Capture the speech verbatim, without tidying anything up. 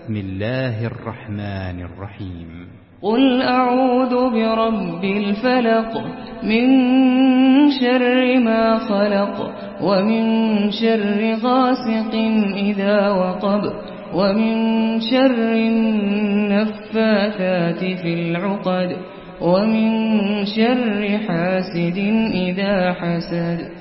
بسم الله الرحمن الرحيم قل أعوذ برب الفلق من شر ما خلق ومن شر غاسق إذا وقب ومن شر النفاثات في العقد ومن شر حاسد إذا حسد